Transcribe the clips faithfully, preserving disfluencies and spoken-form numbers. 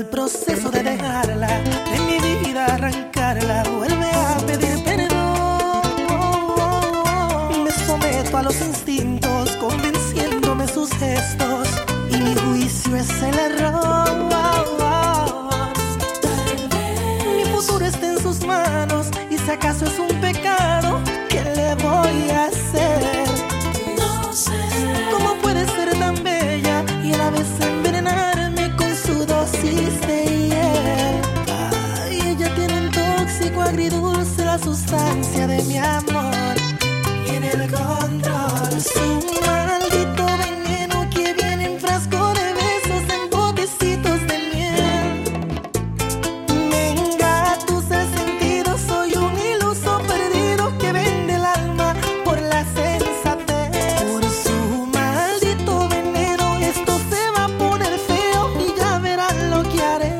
el proceso de dejarla, de mi vida arrancarla, vuelve a pedir perdón. Me someto a los instintos, convenciéndome sus gestos, y mi juicio es el error. Mi futuro está en sus manos, y si acaso es un pecado, ¿qué le voy a hacer? No sé ¿Cómo puede ser tan bella y a la vez envenenarme con su dosis de hiel? Ay, ella tiene un tóxico agridulce, la sustancia de mi amor, y en el control su maldito veneno que viene en frasco de besos, en botecitos de miel. Me engatusa el sentido, soy un iluso perdido que vende el alma por la sensatez. Por su maldito veneno esto se va a poner feo y ya verán lo que haré.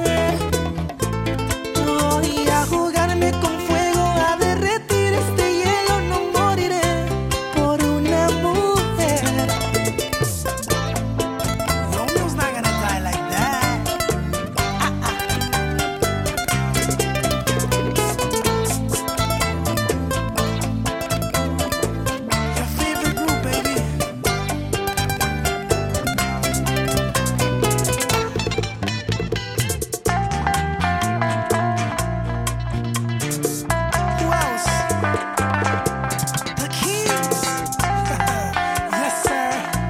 Voy a jugarme con fuego, a derretir este hielo, no moriré por una mujer. Romeo's not gonna die like that. Ah, ah. Your favorite group, baby. Who else? The Kings. Yes, sir.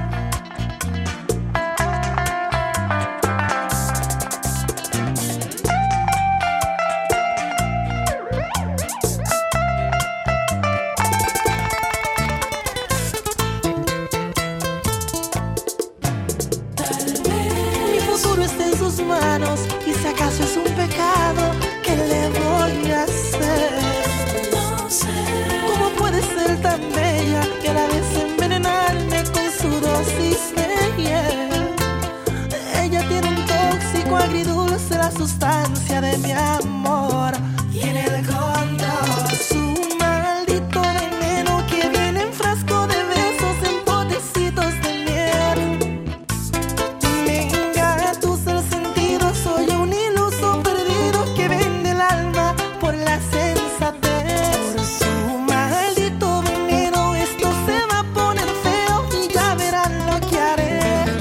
Mi futuro está en sus manos, y si acaso es un pecado, ¿qué le voy a hacer? No sé ¿Cómo puede ser tan bella y a la vez envenenarme con su dosis de hiel? Ella tiene un tóxico agridulce, la sustancia de mi amor, y en el control su maldito veneno que viene en frasco de besos, en botecitos de miel. Me engatusa el sentido, soy un iluso perdido que vende el alma por la sensatez. Por su maldito veneno esto se va a poner feo y ya verán lo que haré.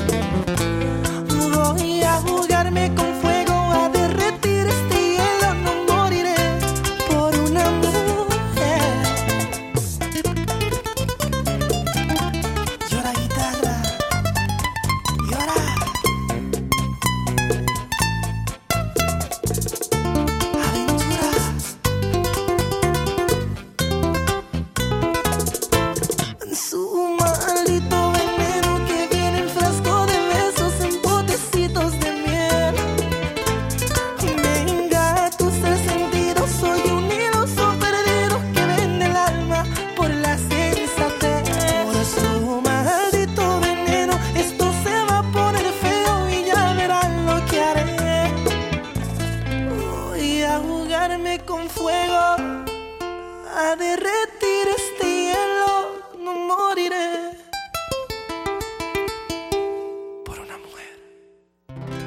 Voy a jugarme con fuego, a derretir este hielo, no moriré por una mujer. Llora guitarra, llora. Aventura. Su maldito veneno que viene en frasco de besos, en botecitos de miel. Me engatusa el sentido, soy un iluso perdido que vende el alma por la sensatez. Por su maldito veneno esto se va a poner feo y ya verán lo que haré. Voy a jugarme con fuego, a derretir este hielo, no moriré por una mujer.